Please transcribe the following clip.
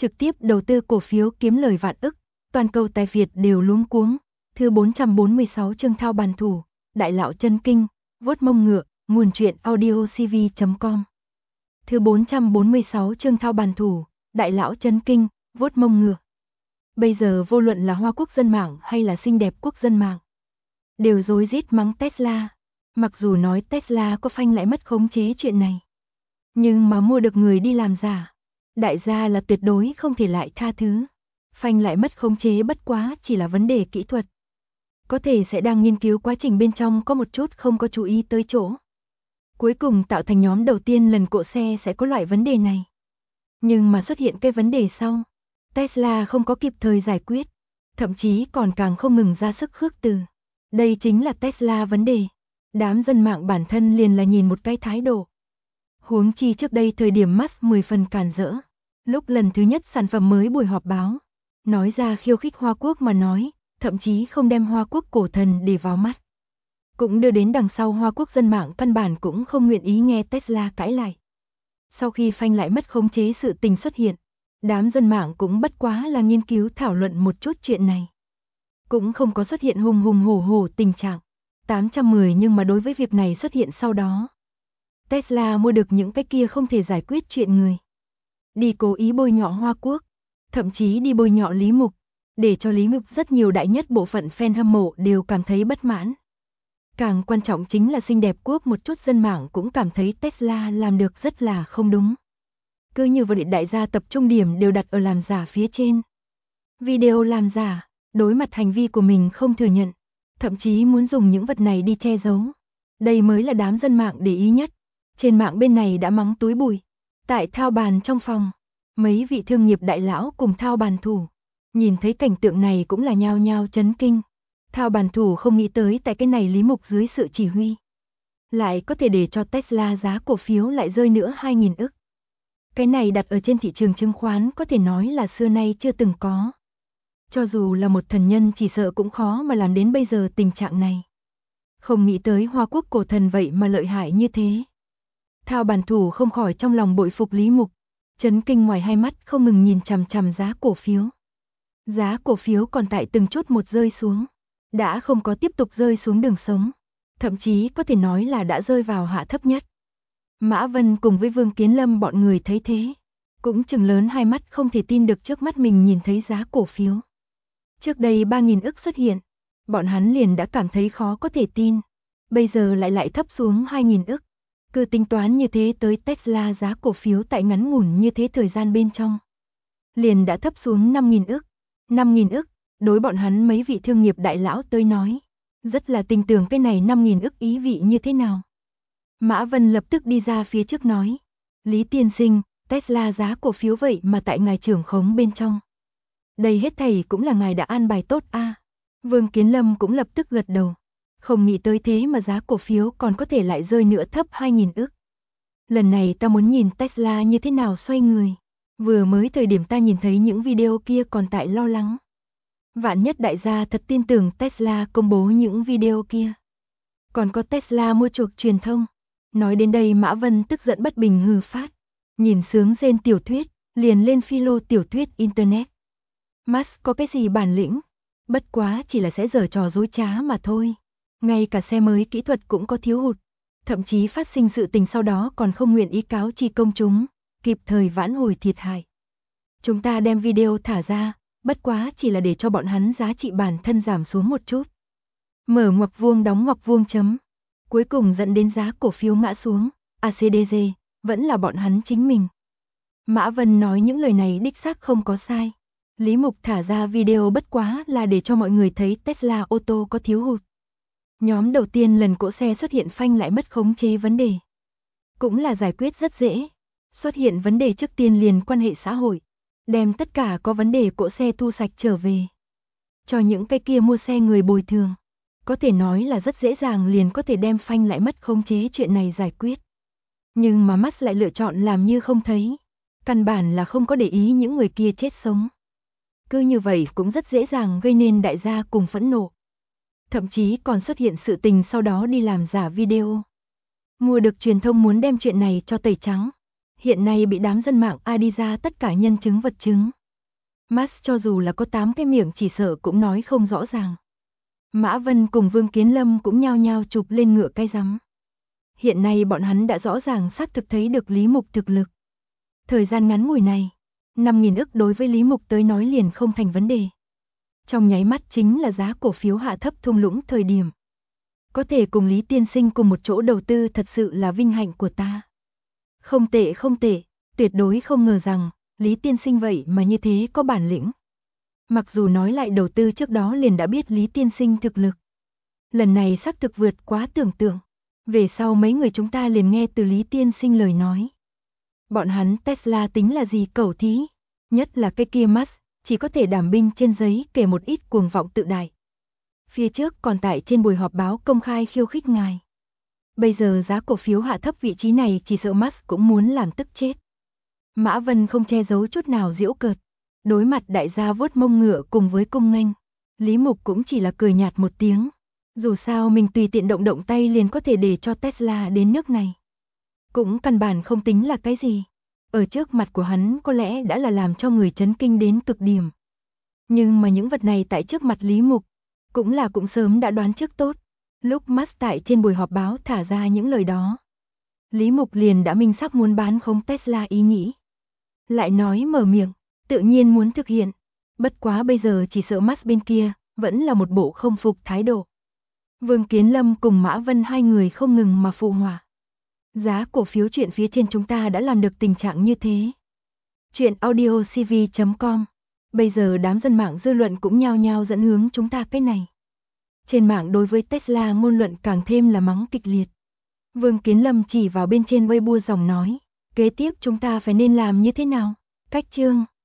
trực tiếp đầu tư cổ phiếu kiếm lời vạn ức, toàn cầu tài Việt đều luống cuống. Thứ 446 chương thao bàn thủ, đại lão chân kinh, vuốt mông ngựa, nguồn truyện audiocv.com. Thứ 446 chương thao bàn thủ, đại lão chân kinh, vuốt mông ngựa. Bây giờ vô luận là Hoa Quốc dân mạng hay là xinh đẹp quốc dân mạng, đều rối rít mắng Tesla. Mặc dù nói Tesla có phanh lại mất khống chế chuyện này, nhưng mà mua được người đi làm giả, đại gia là tuyệt đối không thể lại tha thứ. Phanh lại mất khống chế bất quá chỉ là vấn đề kỹ thuật. Có thể sẽ đang nghiên cứu quá trình bên trong có một chút không có chú ý tới chỗ. Cuối cùng tạo thành nhóm đầu tiên lần cộ xe sẽ có loại vấn đề này. Nhưng mà xuất hiện cái vấn đề sau, Tesla không có kịp thời giải quyết, thậm chí còn càng không ngừng ra sức khước từ. Đây chính là Tesla vấn đề. Đám dân mạng bản thân liền là nhìn một cái thái độ. Huống chi trước đây thời điểm Musk 10 phần cản rỡ. Lúc lần thứ nhất sản phẩm mới buổi họp báo, nói ra khiêu khích Hoa Quốc mà nói, thậm chí không đem Hoa Quốc cổ thần để vào mắt. Cũng đưa đến đằng sau Hoa Quốc dân mạng căn bản cũng không nguyện ý nghe Tesla cãi lại. Sau khi phanh lại mất khống chế sự tình xuất hiện, đám dân mạng cũng bất quá là nghiên cứu thảo luận một chút chuyện này. Cũng không có xuất hiện hùng hùng hổ hổ tình trạng 810, nhưng mà đối với việc này xuất hiện sau đó, Tesla mua được những cái kia không thể giải quyết chuyện người. Đi cố ý bôi nhọ Hoa Quốc, thậm chí đi bôi nhọ Lý Mục, để cho Lý Mục rất nhiều đại nhất bộ phận fan hâm mộ đều cảm thấy bất mãn. Càng quan trọng chính là xinh đẹp quốc một chút dân mạng cũng cảm thấy Tesla làm được rất là không đúng. Cứ như vậy đại gia tập trung điểm đều đặt ở làm giả phía trên. Video làm giả, đối mặt hành vi của mình không thừa nhận, thậm chí muốn dùng những vật này đi che giấu. Đây mới là đám dân mạng để ý nhất. Trên mạng bên này đã mắng túi bụi. Tại thao bàn trong phòng, mấy vị thương nghiệp đại lão cùng thao bàn thủ, nhìn thấy cảnh tượng này cũng là nhao nhao chấn kinh. Thao bàn thủ không nghĩ tới tại cái này Lý Mục dưới sự chỉ huy, lại có thể để cho Tesla giá cổ phiếu lại rơi nữa 2.000 ức. Cái này đặt ở trên thị trường chứng khoán có thể nói là xưa nay chưa từng có. Cho dù là một thần nhân chỉ sợ cũng khó mà làm đến bây giờ tình trạng này. Không nghĩ tới Hoa Quốc cổ thần vậy mà lợi hại như thế. Thao bàn thủ không khỏi trong lòng bội phục Lý Mục, chấn kinh ngoài hai mắt không ngừng nhìn chằm chằm giá cổ phiếu. Giá cổ phiếu còn tại từng chút một rơi xuống, đã không có tiếp tục rơi xuống đường sống, thậm chí có thể nói là đã rơi vào hạ thấp nhất. Mã Vân cùng với Vương Kiến Lâm bọn người thấy thế, cũng trừng lớn hai mắt không thể tin được trước mắt mình nhìn thấy giá cổ phiếu. Trước đây 3.000 ức xuất hiện, bọn hắn liền đã cảm thấy khó có thể tin, bây giờ lại thấp xuống 2.000 ức. Cứ tính toán như thế tới Tesla giá cổ phiếu tại ngắn ngủn như thế thời gian bên trong, liền đã thấp xuống 5.000 ức. 5.000 ức, đối bọn hắn mấy vị thương nghiệp đại lão tới nói, rất là tin tưởng cái này 5.000 ức ý vị như thế nào. Mã Vân lập tức đi ra phía trước nói, Lý tiên sinh, Tesla giá cổ phiếu vậy mà tại ngài trưởng khống bên trong. Đây hết thảy cũng là ngài đã an bài tốt a. Vương Kiến Lâm cũng lập tức gật đầu. Không nghĩ tới thế mà giá cổ phiếu còn có thể lại rơi nữa thấp 2.000 ức. Lần này ta muốn nhìn Tesla như thế nào xoay người. Vừa mới thời điểm ta nhìn thấy những video kia còn tại lo lắng. Vạn nhất đại gia thật tin tưởng Tesla công bố những video kia. Còn có Tesla mua chuộc truyền thông. Nói đến đây Mã Vân tức giận bất bình hừ phát. Nhìn sướng rên tiểu thuyết, liền lên philo tiểu thuyết Internet. Musk có cái gì bản lĩnh? Bất quá chỉ là sẽ giở trò dối trá mà thôi. Ngay cả xe mới kỹ thuật cũng có thiếu hụt. Thậm chí phát sinh sự tình sau đó còn không nguyện ý cáo chi công chúng, kịp thời vãn hồi thiệt hại. Chúng ta đem video thả ra, bất quá chỉ là để cho bọn hắn giá trị bản thân giảm xuống một chút. Mở ngoặc vuông đóng ngoặc vuông chấm. Cuối cùng dẫn đến giá cổ phiếu ngã xuống, ACDG, vẫn là bọn hắn chính mình. Mã Vân nói những lời này đích xác không có sai. Lý Mục thả ra video bất quá là để cho mọi người thấy Tesla ô tô có thiếu hụt. Nhóm đầu tiên lần cỗ xe xuất hiện phanh lại mất khống chế vấn đề. Cũng là giải quyết rất dễ. Xuất hiện vấn đề trước tiên liền quan hệ xã hội. Đem tất cả có vấn đề cỗ xe thu sạch trở về. Cho những cái kia mua xe người bồi thường. Có thể nói là rất dễ dàng liền có thể đem phanh lại mất khống chế chuyện này giải quyết. Nhưng mà Musk lại lựa chọn làm như không thấy. Căn bản là không có để ý những người kia chết sống. Cứ như vậy cũng rất dễ dàng gây nên đại gia cùng phẫn nộ. Thậm chí còn xuất hiện sự tình sau đó đi làm giả video. Mua được truyền thông muốn đem chuyện này cho tẩy trắng. Hiện nay bị đám dân mạng ai đi ra tất cả nhân chứng vật chứng. Musk cho dù là có 8 cái miệng chỉ sợ cũng nói không rõ ràng. Mã Vân cùng Vương Kiến Lâm cũng nhao nhao chụp lên ngựa cái rắm. Hiện nay bọn hắn đã rõ ràng xác thực thấy được Lý Mục thực lực. Thời gian ngắn ngủi này, 5.000 ức đối với Lý Mục tới nói liền không thành vấn đề. Trong nháy mắt chính là giá cổ phiếu hạ thấp thung lũng thời điểm. Có thể cùng Lý tiên sinh cùng một chỗ đầu tư thật sự là vinh hạnh của ta. Không tệ không tệ, tuyệt đối không ngờ rằng, Lý tiên sinh vậy mà như thế có bản lĩnh. Mặc dù nói lại đầu tư trước đó liền đã biết Lý tiên sinh thực lực. Lần này xác thực vượt quá tưởng tượng. Về sau mấy người chúng ta liền nghe từ Lý tiên sinh lời nói. Bọn hắn Tesla tính là gì cẩu thí, nhất là cái kia Musk, chỉ có thể đảm binh trên giấy kể một ít cuồng vọng tự đại. Phía trước còn tại trên buổi họp báo công khai khiêu khích ngài. Bây giờ giá cổ phiếu hạ thấp vị trí này chỉ sợ Musk cũng muốn làm tức chết. Mã Vân không che giấu chút nào giễu cợt. Đối mặt đại gia vuốt mông ngựa cùng với cung nghênh, Lý Mục cũng chỉ là cười nhạt một tiếng. Dù sao mình tùy tiện động động tay liền có thể để cho Tesla đến nước này. Cũng căn bản không tính là cái gì. Ở trước mặt của hắn có lẽ đã là làm cho người chấn kinh đến cực điểm. Nhưng mà những vật này tại trước mặt Lý Mục, cũng sớm đã đoán trước tốt. Lúc Musk tại trên buổi họp báo thả ra những lời đó, Lý Mục liền đã minh xác muốn bán khống Tesla ý nghĩ. Lại nói mở miệng, tự nhiên muốn thực hiện. Bất quá bây giờ chỉ sợ Musk bên kia, vẫn là một bộ không phục thái độ. Vương Kiến Lâm cùng Mã Vân hai người không ngừng mà phụ họa. Giá cổ phiếu chuyện phía trên chúng ta đã làm được tình trạng như thế. Chuyện audiocv.com. Bây giờ đám dân mạng dư luận cũng nhao nhao dẫn hướng chúng ta cái này. Trên mạng đối với Tesla ngôn luận càng thêm là mắng kịch liệt. Vương Kiến Lâm chỉ vào bên trên Weibo dòng nói, kế tiếp chúng ta phải nên làm như thế nào? Cách chương